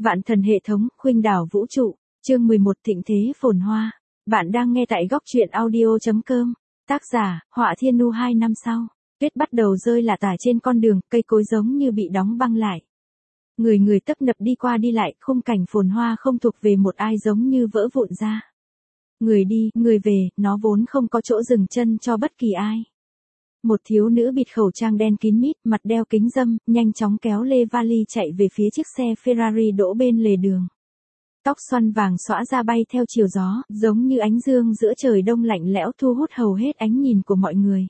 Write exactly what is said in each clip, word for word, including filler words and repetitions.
Vạn thần hệ thống, khuynh đảo vũ trụ, chương mười một thịnh thế phồn hoa. Bạn đang nghe tại góc truyện audio.com. Tác giả, Họa Thiên Nu. Hai năm sau, tuyết bắt đầu rơi lả tả trên con đường, cây cối giống như bị đóng băng lại. Người người tấp nập đi qua đi lại, khung cảnh phồn hoa không thuộc về một ai giống như vỡ vụn ra. Người đi, người về, nó vốn không có chỗ dừng chân cho bất kỳ ai. Một thiếu nữ bịt khẩu trang đen kín mít, mặt đeo kính râm, nhanh chóng kéo lê vali chạy về phía chiếc xe Ferrari đỗ bên lề đường. Tóc xoăn vàng xõa ra bay theo chiều gió, giống như ánh dương giữa trời đông lạnh lẽo thu hút hầu hết ánh nhìn của mọi người.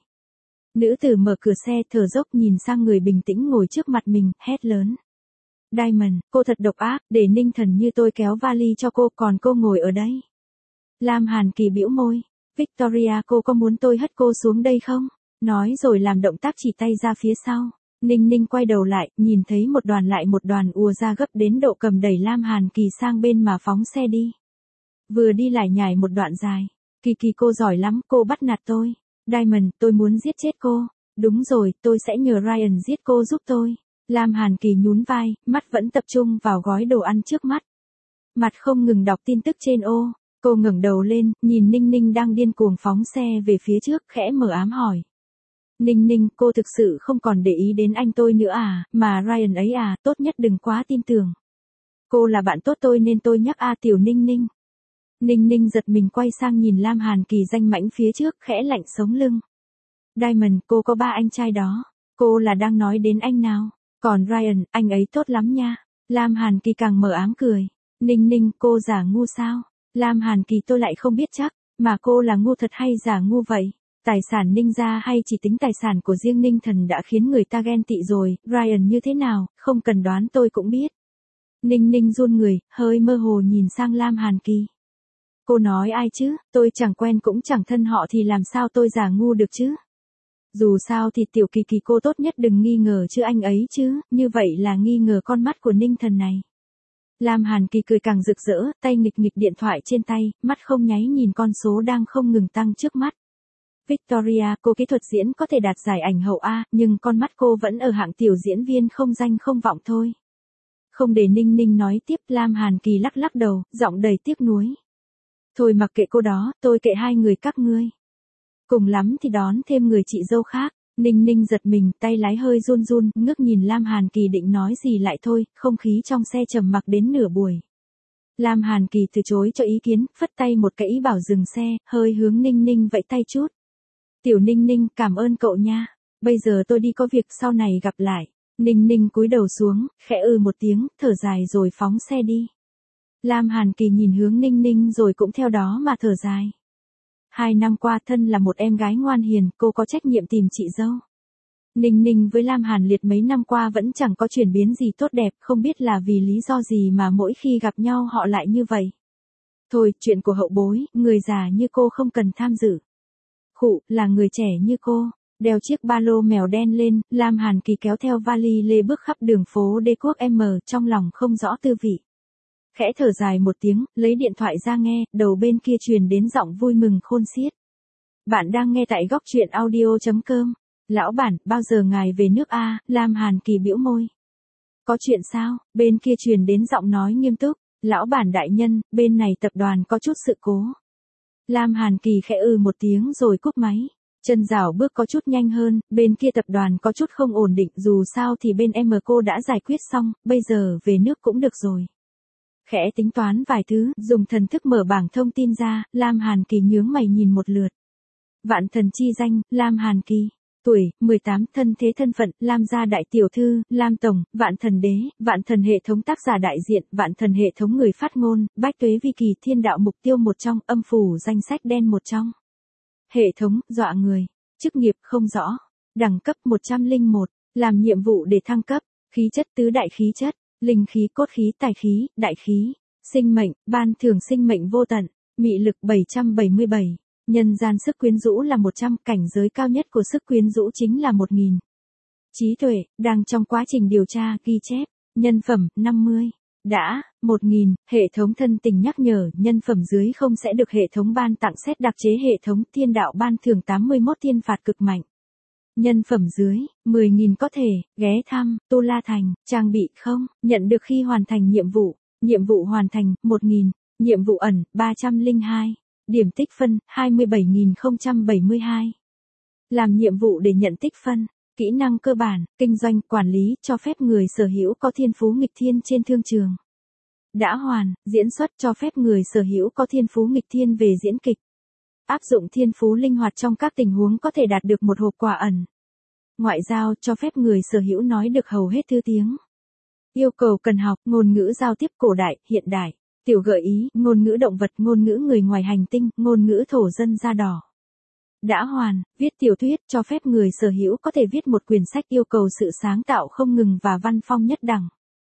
Nữ tử mở cửa xe thở dốc nhìn sang người bình tĩnh ngồi trước mặt mình, hét lớn. Diamond, cô thật độc ác, để ninh thần như tôi kéo vali cho cô, còn cô ngồi ở đây. Lam Hàn Kỳ bĩu môi. Victoria, cô có muốn tôi hất cô xuống đây không? Nói rồi làm động tác chỉ tay ra phía sau. Ninh Ninh quay đầu lại, nhìn thấy một đoàn lại một đoàn ùa ra gấp đến độ cầm đẩy Lam Hàn Kỳ sang bên mà phóng xe đi. Vừa đi lại nhảy một đoạn dài. Kỳ Kỳ, cô giỏi lắm, cô bắt nạt tôi. Diamond, tôi muốn giết chết cô. Đúng rồi, tôi sẽ nhờ Ryan giết cô giúp tôi. Lam Hàn Kỳ nhún vai, mắt vẫn tập trung vào gói đồ ăn trước mắt. Mặt không ngừng đọc tin tức trên ô. Cô ngẩng đầu lên, nhìn Ninh Ninh đang điên cuồng phóng xe về phía trước, khẽ mờ ám hỏi. Ninh Ninh, cô thực sự không còn để ý đến anh tôi nữa à, mà Ryan ấy à, tốt nhất đừng quá tin tưởng. Cô là bạn tốt tôi nên tôi nhắc a tiểu Ninh Ninh. Ninh Ninh giật mình quay sang nhìn Lam Hàn Kỳ danh mãnh phía trước, khẽ lạnh sống lưng. Diamond, cô có ba anh trai đó, cô là đang nói đến anh nào, còn Ryan, anh ấy tốt lắm nha. Lam Hàn Kỳ càng mờ ám cười. Ninh Ninh, cô giả ngu sao? Lam Hàn Kỳ, tôi lại không biết chắc, mà cô là ngu thật hay giả ngu vậy? Tài sản Ninh gia hay chỉ tính tài sản của riêng Ninh Thần đã khiến người ta ghen tị rồi, Ryan như thế nào, không cần đoán tôi cũng biết. Ninh Ninh run người, hơi mơ hồ nhìn sang Lam Hàn Kỳ. Cô nói ai chứ, tôi chẳng quen cũng chẳng thân họ thì làm sao tôi giả ngu được chứ? Dù sao thì tiểu Kỳ Kỳ, cô tốt nhất đừng nghi ngờ chứ anh ấy chứ, như vậy là nghi ngờ con mắt của Ninh Thần này. Lam Hàn Kỳ cười càng rực rỡ, tay nghịch nghịch điện thoại trên tay, mắt không nháy nhìn con số đang không ngừng tăng trước mắt. Victoria, cô kỹ thuật diễn có thể đạt giải ảnh hậu A, nhưng con mắt cô vẫn ở hạng tiểu diễn viên không danh không vọng thôi. Không để Ninh Ninh nói tiếp, Lam Hàn Kỳ lắc lắc đầu, giọng đầy tiếc nuối. Thôi mặc kệ cô đó, tôi kệ hai người các ngươi. Cùng lắm thì đón thêm người chị dâu khác. Ninh Ninh giật mình, tay lái hơi run run, ngước nhìn Lam Hàn Kỳ định nói gì lại thôi, không khí trong xe trầm mặc đến nửa buổi. Lam Hàn Kỳ từ chối cho ý kiến, phất tay một cái ý bảo dừng xe, hơi hướng Ninh Ninh vẫy tay chút. Tiểu Ninh Ninh, cảm ơn cậu nha. Bây giờ tôi đi có việc, sau này gặp lại. Ninh Ninh cúi đầu xuống, khẽ ư một tiếng, thở dài rồi phóng xe đi. Lam Hàn Kỳ nhìn hướng Ninh Ninh rồi cũng theo đó mà thở dài. Hai năm qua thân là một em gái ngoan hiền, cô có trách nhiệm tìm chị dâu. Ninh Ninh với Lam Hàn Liệt mấy năm qua vẫn chẳng có chuyển biến gì tốt đẹp, không biết là vì lý do gì mà mỗi khi gặp nhau họ lại như vậy. Thôi, chuyện của hậu bối, người già như cô không cần tham dự. Khụ, là người trẻ như cô. Đeo chiếc ba lô mèo đen lên, Lam Hàn Kỳ kéo theo vali lê bước khắp đường phố Đế Quốc M, trong lòng không rõ tư vị. Khẽ thở dài một tiếng, lấy điện thoại ra nghe, đầu bên kia truyền đến giọng vui mừng khôn xiết. Bạn đang nghe tại góc truyện audio.com. Lão bản, bao giờ ngài về nước a? Lam Hàn Kỳ bĩu môi. Có chuyện sao? Bên kia truyền đến giọng nói nghiêm túc. Lão bản đại nhân, bên này tập đoàn có chút sự cố. Lam Hàn Kỳ khẽ ư một tiếng rồi cúp máy. Chân rảo bước có chút nhanh hơn, bên kia tập đoàn có chút không ổn định, dù sao thì bên em cô đã giải quyết xong, bây giờ về nước cũng được rồi. Khẽ tính toán vài thứ, dùng thần thức mở bảng thông tin ra, Lam Hàn Kỳ nhướng mày nhìn một lượt. Vạn thần chi danh, Lam Hàn Kỳ. Tuổi, mười tám, thân thế thân phận, Lam gia đại tiểu thư, Lam tổng, vạn thần đế, vạn thần hệ thống tác giả đại diện, vạn thần hệ thống người phát ngôn, bách tuế vi kỳ thiên đạo mục tiêu một trong, âm phủ danh sách đen một trong. Hệ thống, dọa người. Chức nghiệp không rõ. Đẳng cấp một trăm lẻ một, làm nhiệm vụ để thăng cấp, khí chất tứ đại khí chất, linh khí cốt khí tài khí, đại khí, sinh mệnh, ban thưởng sinh mệnh vô tận, mị lực bảy trăm bảy mươi bảy. Nhân gian sức quyến rũ là một trăm, cảnh giới cao nhất của sức quyến rũ chính là một nghìn. Trí tuệ, đang trong quá trình điều tra, ghi chép, nhân phẩm, năm mươi. Đã, một nghìn, hệ thống thân tình nhắc nhở, nhân phẩm dưới không sẽ được hệ thống ban tặng xét đặc chế hệ thống thiên đạo ban thưởng tám mươi mốt thiên phạt cực mạnh. Nhân phẩm dưới, mười nghìn có thể, ghé thăm, Tu La Thành, trang bị không, nhận được khi hoàn thành nhiệm vụ. Nhiệm vụ hoàn thành, một nghìn. Nhiệm vụ ẩn, ba trăm lẻ hai. Điểm tích phân, hai mươi bảy nghìn không trăm bảy mươi hai. Làm nhiệm vụ để nhận tích phân. Kỹ năng cơ bản, kinh doanh, quản lý, cho phép người sở hữu có thiên phú nghịch thiên trên thương trường. Đã hoàn, diễn xuất, cho phép người sở hữu có thiên phú nghịch thiên về diễn kịch. Áp dụng thiên phú linh hoạt trong các tình huống có thể đạt được một hộp quà ẩn. Ngoại giao, cho phép người sở hữu nói được hầu hết thứ tiếng. Yêu cầu cần học, ngôn ngữ giao tiếp cổ đại, hiện đại. Tiểu gợi ý, ngôn ngữ động vật, ngôn ngữ người ngoài hành tinh, ngôn ngữ thổ dân da đỏ. Đã hoàn, viết tiểu thuyết, cho phép người sở hữu có thể viết một quyển sách yêu cầu sự sáng tạo không ngừng và văn phong nhất đẳng.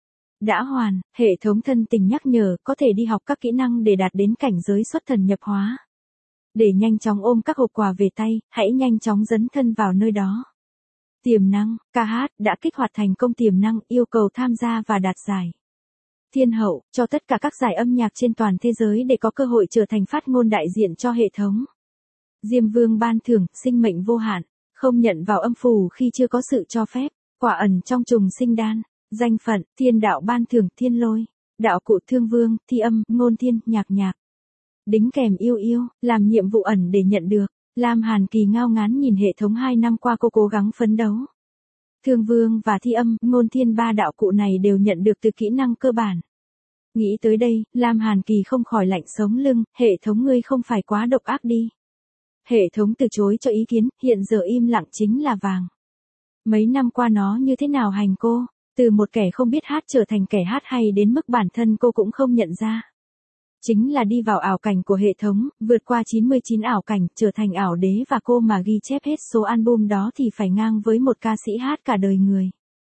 Đã hoàn, hệ thống thân tình nhắc nhở, có thể đi học các kỹ năng để đạt đến cảnh giới xuất thần nhập hóa. Để nhanh chóng ôm các hộp quà về tay, hãy nhanh chóng dấn thân vào nơi đó. Tiềm năng, ca hát, đã kích hoạt thành công tiềm năng, yêu cầu tham gia và đạt giải. Thiên hậu, cho tất cả các giải âm nhạc trên toàn thế giới để có cơ hội trở thành phát ngôn đại diện cho hệ thống. Diêm vương ban thưởng, sinh mệnh vô hạn, không nhận vào âm phủ khi chưa có sự cho phép, quả ẩn trong trùng sinh đan, danh phận, thiên đạo ban thưởng, thiên lôi, đạo cụ thương vương, thi âm, ngôn thiên, nhạc nhạc. Đính kèm yêu yêu, làm nhiệm vụ ẩn để nhận được. Lam Hàn Kỳ ngao ngán nhìn hệ thống hai năm qua cô cố gắng phấn đấu. Thương vương và thi âm, ngôn thiên ba đạo cụ này đều nhận được từ kỹ năng cơ bản. Nghĩ tới đây, Lam Hàn Kỳ không khỏi lạnh sống lưng, hệ thống ngươi không phải quá độc ác đi. Hệ thống từ chối cho ý kiến, hiện giờ im lặng chính là vàng. Mấy năm qua nó như thế nào hành cô, từ một kẻ không biết hát trở thành kẻ hát hay đến mức bản thân cô cũng không nhận ra. Chính là đi vào ảo cảnh của hệ thống, vượt qua chín mươi chín ảo cảnh, trở thành ảo đế và cô mà ghi chép hết số album đó thì phải ngang với một ca sĩ hát cả đời người.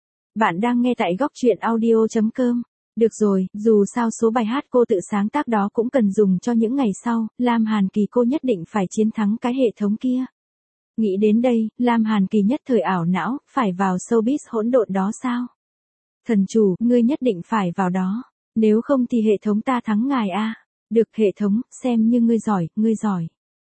Bạn đang nghe tại góc truyện audio chấm com. Được rồi, dù sao số bài hát cô tự sáng tác đó cũng cần dùng cho những ngày sau, Lam Hàn Kỳ cô nhất định phải chiến thắng cái hệ thống kia. Nghĩ đến đây, Lam Hàn Kỳ nhất thời ảo não, phải vào showbiz hỗn độn đó sao? Thần chủ, ngươi nhất định phải vào đó. Nếu không thì hệ thống ta thắng ngài a. Được hệ thống, xem như ngươi giỏi, ngươi giỏi.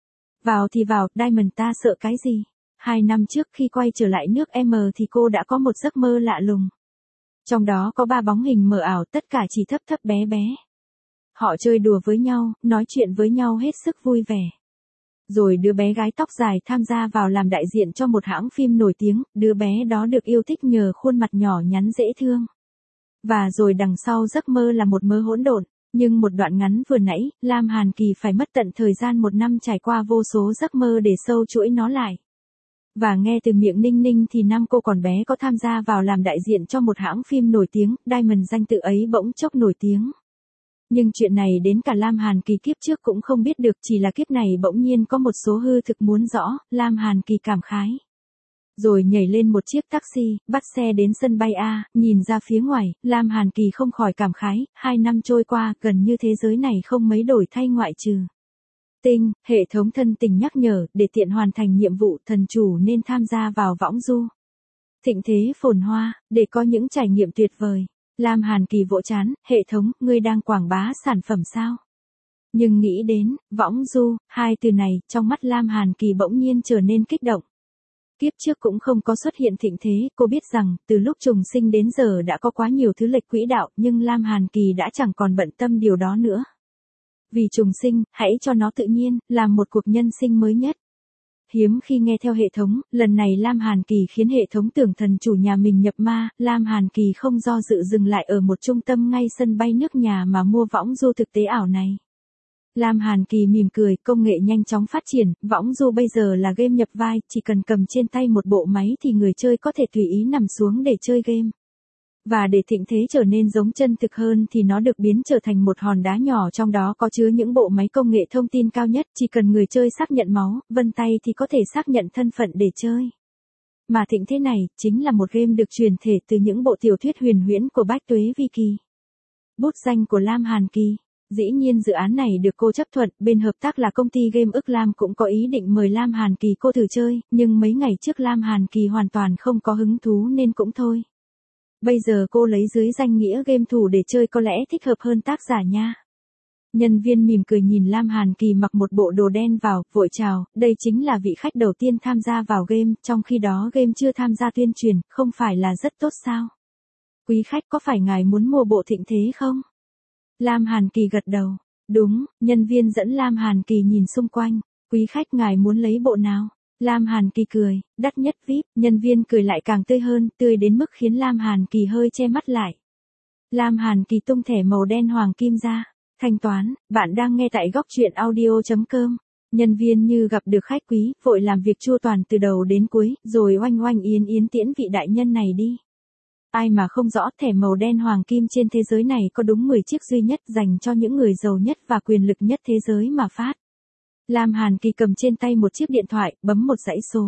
Vào thì vào, Diamond ta sợ cái gì? Hai năm trước khi quay trở lại nước M thì cô đã có một giấc mơ lạ lùng. Trong đó có ba bóng hình mờ ảo, tất cả chỉ thấp thấp bé bé. Họ chơi đùa với nhau, nói chuyện với nhau hết sức vui vẻ. Rồi đứa bé gái tóc dài tham gia vào làm đại diện cho một hãng phim nổi tiếng, đứa bé đó được yêu thích nhờ khuôn mặt nhỏ nhắn dễ thương. Và rồi đằng sau giấc mơ là một mớ hỗn độn, nhưng một đoạn ngắn vừa nãy, Lam Hàn Kỳ phải mất tận thời gian một năm trải qua vô số giấc mơ để sâu chuỗi nó lại. Và nghe từ miệng Ninh Ninh thì năm cô còn bé có tham gia vào làm đại diện cho một hãng phim nổi tiếng, Diamond danh tự ấy bỗng chốc nổi tiếng. Nhưng chuyện này đến cả Lam Hàn Kỳ kiếp trước cũng không biết được, chỉ là kiếp này bỗng nhiên có một số hư thực muốn rõ, Lam Hàn Kỳ cảm khái. Rồi nhảy lên một chiếc taxi, bắt xe đến sân bay A, nhìn ra phía ngoài, Lam Hàn Kỳ không khỏi cảm khái, hai năm trôi qua, gần như thế giới này không mấy đổi thay ngoại trừ. Tinh, hệ thống thân tình nhắc nhở, để tiện hoàn thành nhiệm vụ, thần chủ nên tham gia vào võng du. Thịnh thế phồn hoa, để có những trải nghiệm tuyệt vời. Lam Hàn Kỳ vỗ chán, hệ thống, ngươi đang quảng bá sản phẩm sao? Nhưng nghĩ đến, võng du, hai từ này, trong mắt Lam Hàn Kỳ bỗng nhiên trở nên kích động. Kiếp trước cũng không có xuất hiện thịnh thế, cô biết rằng, từ lúc trùng sinh đến giờ đã có quá nhiều thứ lệch quỹ đạo, nhưng Lam Hàn Kỳ đã chẳng còn bận tâm điều đó nữa. Vì trùng sinh, hãy cho nó tự nhiên, làm một cuộc nhân sinh mới nhất. Hiếm khi nghe theo hệ thống, lần này Lam Hàn Kỳ khiến hệ thống tưởng thần chủ nhà mình nhập ma, Lam Hàn Kỳ không do dự dừng lại ở một trung tâm ngay sân bay nước nhà mà mua võng du thực tế ảo này. Lam Hàn Kỳ mỉm cười, công nghệ nhanh chóng phát triển, võng du bây giờ là game nhập vai, chỉ cần cầm trên tay một bộ máy thì người chơi có thể tùy ý nằm xuống để chơi game. Và để thịnh thế trở nên giống chân thực hơn thì nó được biến trở thành một hòn đá nhỏ, trong đó có chứa những bộ máy công nghệ thông tin cao nhất, chỉ cần người chơi xác nhận máu, vân tay thì có thể xác nhận thân phận để chơi. Mà thịnh thế này, chính là một game được truyền thể từ những bộ tiểu thuyết huyền huyễn của Bách Tuế Vi Kỳ. Bút danh của Lam Hàn Kỳ. Dĩ nhiên dự án này được cô chấp thuận, bên hợp tác là công ty game ức Lam cũng có ý định mời Lam Hàn Kỳ cô thử chơi, nhưng mấy ngày trước Lam Hàn Kỳ hoàn toàn không có hứng thú nên cũng thôi. Bây giờ cô lấy dưới danh nghĩa game thủ để chơi có lẽ thích hợp hơn tác giả nha. Nhân viên mỉm cười nhìn Lam Hàn Kỳ mặc một bộ đồ đen vào, vội chào, đây chính là vị khách đầu tiên tham gia vào game, trong khi đó game chưa tham gia tuyên truyền, không phải là rất tốt sao? Quý khách có phải ngài muốn mua bộ thịnh thế không? Lam Hàn Kỳ gật đầu. Đúng, nhân viên dẫn Lam Hàn Kỳ nhìn xung quanh. Quý khách ngài muốn lấy bộ nào? Lam Hàn Kỳ cười, đắt nhất vi ai pi, nhân viên cười lại càng tươi hơn, tươi đến mức khiến Lam Hàn Kỳ hơi che mắt lại. Lam Hàn Kỳ tung thẻ màu đen hoàng kim ra. Thanh toán, bạn đang nghe tại góc truyện audio chấm com. Nhân viên như gặp được khách quý, vội làm việc chu toàn từ đầu đến cuối, rồi oanh oanh yến yến tiễn vị đại nhân này đi. Ai mà không rõ thẻ màu đen hoàng kim trên thế giới này có đúng mười chiếc duy nhất dành cho những người giàu nhất và quyền lực nhất thế giới mà phát. Lam Hàn Kỳ cầm trên tay một chiếc điện thoại, bấm một dãy số.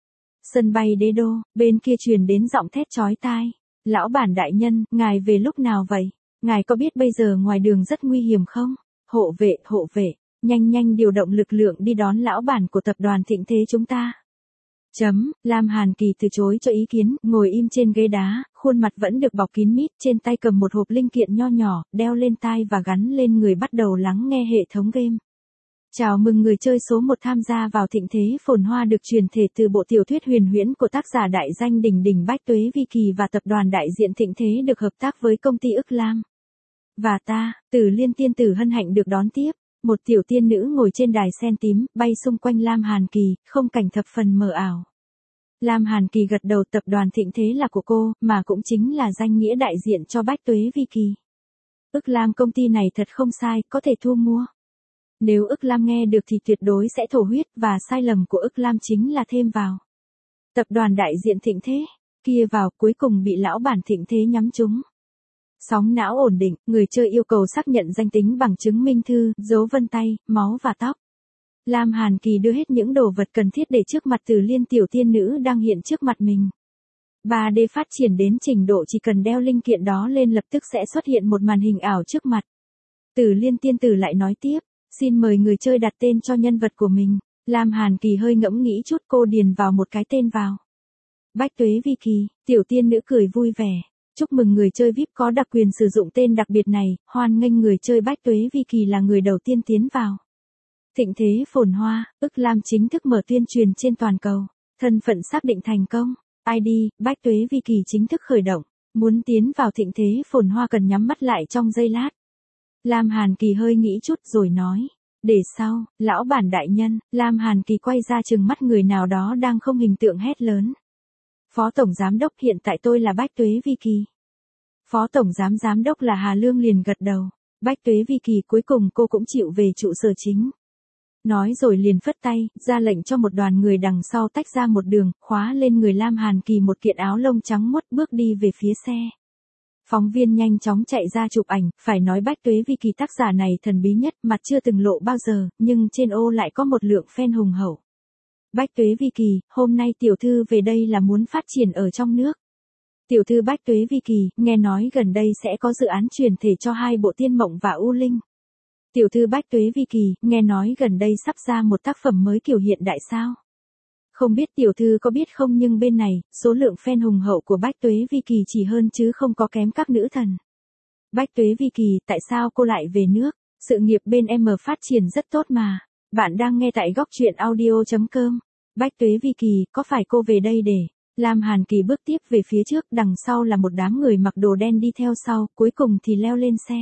Sân bay Đế Đô, bên kia truyền đến giọng thét chói tai. Lão bản đại nhân, ngài về lúc nào vậy? Ngài có biết bây giờ ngoài đường rất nguy hiểm không? Hộ vệ, hộ vệ, nhanh nhanh điều động lực lượng đi đón lão bản của tập đoàn Thịnh Thế chúng ta. Chấm, Lam Hàn Kỳ từ chối cho ý kiến, ngồi im trên ghế đá, khuôn mặt vẫn được bọc kín mít, trên tay cầm một hộp linh kiện nho nhỏ, đeo lên tai và gắn lên người bắt đầu lắng nghe hệ thống game. Chào mừng người chơi số một tham gia vào Thịnh Thế Phồn Hoa được truyền thể từ bộ tiểu thuyết huyền huyễn của tác giả đại danh đỉnh đỉnh Bách Tuế Vi Kỳ và tập đoàn đại diện Thịnh Thế được hợp tác với công ty Ức Lam. Và ta, Tử Liên tiên tử hân hạnh được đón tiếp. Một tiểu tiên nữ ngồi trên đài sen tím, bay xung quanh Lam Hàn Kỳ, không cảnh thập phần mờ ảo. Lam Hàn Kỳ gật đầu, tập đoàn Thịnh Thế là của cô, mà cũng chính là danh nghĩa đại diện cho Bách Tuế Vi Kỳ. Ức Lam công ty này thật không sai, có thể thu mua. Nếu Ức Lam nghe được thì tuyệt đối sẽ thổ huyết, và sai lầm của Ức Lam chính là thêm vào. Tập đoàn đại diện Thịnh Thế, kia vào, cuối cùng bị lão bản Thịnh Thế nhắm trúng. Sóng não ổn định, người chơi yêu cầu xác nhận danh tính bằng chứng minh thư, dấu vân tay, máu và tóc. Lam Hàn Kỳ đưa hết những đồ vật cần thiết để trước mặt Tử Liên tiểu tiên nữ đang hiện trước mặt mình. ba D phát triển đến trình độ chỉ cần đeo linh kiện đó lên lập tức sẽ xuất hiện một màn hình ảo trước mặt. Tử Liên tiên tử lại nói tiếp, xin mời người chơi đặt tên cho nhân vật của mình. Lam Hàn Kỳ hơi ngẫm nghĩ chút, cô điền vào một cái tên vào. Bách Tuế Vi Kỳ, tiểu tiên nữ cười vui vẻ. Chúc mừng người chơi vi ai pi có đặc quyền sử dụng tên đặc biệt này, hoan nghênh người chơi Bách Tuế Vi Kỳ là người đầu tiên tiến vào. Thịnh Thế Phồn Hoa, Ức Lam chính thức mở tuyên truyền trên toàn cầu. Thân phận xác định thành công. i đê, Bách Tuế Vi Kỳ chính thức khởi động. Muốn tiến vào Thịnh Thế Phồn Hoa cần nhắm mắt lại trong giây lát. Lam Hàn Kỳ hơi nghĩ chút rồi nói. Để sau, lão bản đại nhân, Lam Hàn Kỳ quay ra trừng mắt người nào đó đang không hình tượng hét lớn. Phó Tổng Giám đốc, hiện tại tôi là Bách Tuế Vi Kỳ. Phó Tổng Giám Giám đốc là Hà Lương liền gật đầu. Bách Tuế Vi Kỳ, cuối cùng cô cũng chịu về trụ sở chính. Nói rồi liền phất tay, ra lệnh cho một đoàn người đằng sau tách ra một đường, khóa lên người Lam Hàn Kỳ một kiện áo lông trắng muốt, bước đi về phía xe. Phóng viên nhanh chóng chạy ra chụp ảnh, phải nói Bách Tuế Vi Kỳ tác giả này thần bí nhất, mặt chưa từng lộ bao giờ, nhưng trên ô lại có một lượng fan hùng hậu. Bách Tuế Vi Kỳ, hôm nay tiểu thư về đây là muốn phát triển ở trong nước. Tiểu thư Bách Tuế Vi Kỳ, nghe nói gần đây sẽ có dự án chuyển thể cho hai bộ Tiên Mộng và U Linh. Tiểu thư Bách Tuế Vi Kỳ, nghe nói gần đây sắp ra một tác phẩm mới kiểu hiện đại sao? Không biết tiểu thư có biết không, nhưng bên này, số lượng fan hùng hậu của Bách Tuế Vi Kỳ chỉ hơn chứ không có kém các nữ thần. Bách Tuế Vi Kỳ, tại sao cô lại về nước? Sự nghiệp bên em phát triển rất tốt mà. Bạn đang nghe tại góc truyện audio chấm com. Bách Tuế Vi Kỳ, có phải cô về đây để... Lam Hàn Kỳ bước tiếp về phía trước, đằng sau là một đám người mặc đồ đen đi theo sau, cuối cùng thì leo lên xe.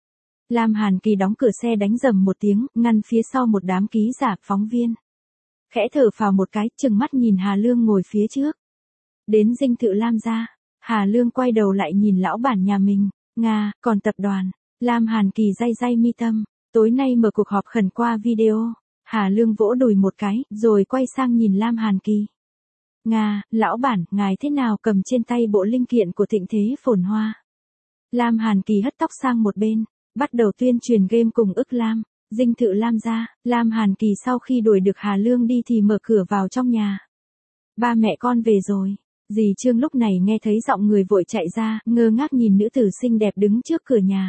Lam Hàn Kỳ đóng cửa xe đánh rầm một tiếng, ngăn phía sau một đám ký giả, phóng viên. Khẽ thở phào một cái, chừng mắt nhìn Hà Lương ngồi phía trước. Đến dinh thự Lam gia, Hà Lương quay đầu lại nhìn lão bản nhà mình. Nga, còn tập đoàn. Lam Hàn Kỳ day day mi tâm. Tối nay mở cuộc họp khẩn qua video. Hà Lương vỗ đùi một cái, rồi quay sang nhìn Lam Hàn Kỳ. Nga, lão bản, ngài thế nào cầm trên tay bộ linh kiện của Thịnh Thế Phồn Hoa? Lam Hàn Kỳ hất tóc sang một bên, bắt đầu tuyên truyền game cùng Ức Lam. Dinh thự Lam gia, Lam Hàn Kỳ sau khi đuổi được Hà Lương đi thì mở cửa vào trong nhà. Ba mẹ con về rồi. Dì Trương lúc này nghe thấy giọng người vội chạy ra, ngơ ngác nhìn nữ tử xinh đẹp đứng trước cửa nhà.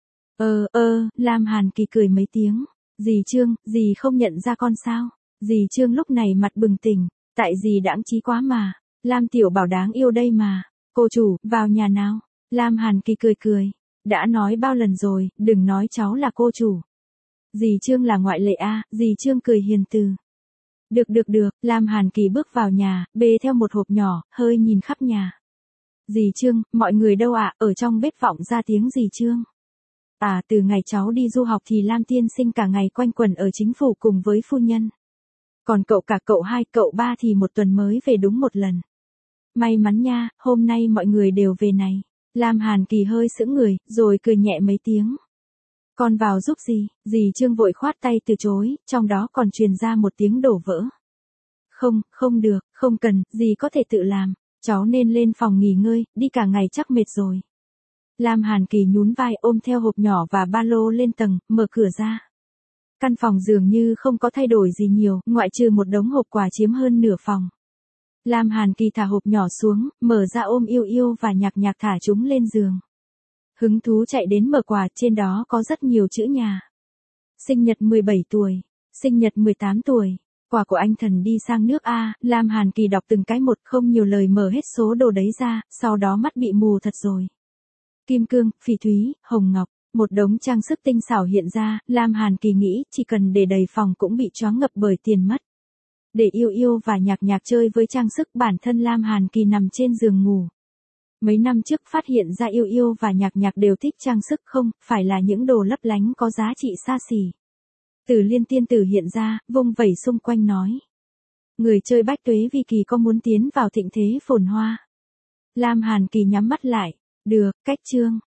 Ơ ơ, Lam Hàn Kỳ cười mấy tiếng. Dì Trương, dì không nhận ra con sao? Dì Trương lúc này mặt bừng tỉnh. Tại dì đãng trí quá mà. Lam tiểu bảo đáng yêu đây mà. Cô chủ, vào nhà nào? Lam Hàn Kỳ cười cười. Đã nói bao lần rồi, đừng nói cháu là cô chủ. Dì Trương là ngoại lệ a, à, dì Trương cười hiền từ. Được được được, Lam Hàn Kỳ bước vào nhà, bê theo một hộp nhỏ, hơi nhìn khắp nhà. Dì Trương, mọi người đâu ạ, à? Ở trong bếp vọng ra tiếng dì Trương. À, từ ngày cháu đi du học thì Lam tiên sinh cả ngày quanh quẩn ở chính phủ cùng với phu nhân. Còn cậu cả cậu hai, cậu ba thì một tuần mới về đúng một lần. May mắn nha, hôm nay mọi người đều về này. Lam Hàn Kỳ hơi sững người, rồi cười nhẹ mấy tiếng. Con vào giúp gì? Dì Trương vội khoát tay từ chối, trong đó còn truyền ra một tiếng đổ vỡ. Không, không được, không cần, dì có thể tự làm. Cháu nên lên phòng nghỉ ngơi, đi cả ngày chắc mệt rồi. Lam Hàn Kỳ nhún vai ôm theo hộp nhỏ và ba lô lên tầng, mở cửa ra. Căn phòng dường như không có thay đổi gì nhiều, ngoại trừ một đống hộp quà chiếm hơn nửa phòng. Lam Hàn Kỳ thả hộp nhỏ xuống, mở ra ôm Yêu Yêu và Nhạc Nhạc thả chúng lên giường. Hứng thú chạy đến mở quà, trên đó có rất nhiều chữ nhà. Sinh nhật mười bảy tuổi, sinh nhật mười tám tuổi, quà của anh thần đi sang nước A. Lam Hàn Kỳ đọc từng cái một, không nhiều lời mở hết số đồ đấy ra, sau đó mắt bị mù thật rồi. Kim cương, phỉ thúy, hồng ngọc, một đống trang sức tinh xảo hiện ra, Lam Hàn Kỳ nghĩ chỉ cần để đầy phòng cũng bị choáng ngập bởi tiền mất. Để Yêu Yêu và Nhạc Nhạc chơi với trang sức, bản thân Lam Hàn Kỳ nằm trên giường ngủ. Mấy năm trước phát hiện ra Yêu Yêu và Nhạc Nhạc đều thích trang sức, không phải là những đồ lấp lánh có giá trị xa xỉ. Từ Liên tiên tử hiện ra, vung vẩy xung quanh nói. Người chơi Bách Tuế Vi Kỳ có muốn tiến vào thịnh thế phồn hoa? Lam Hàn Kỳ nhắm mắt lại. Được, cách chương.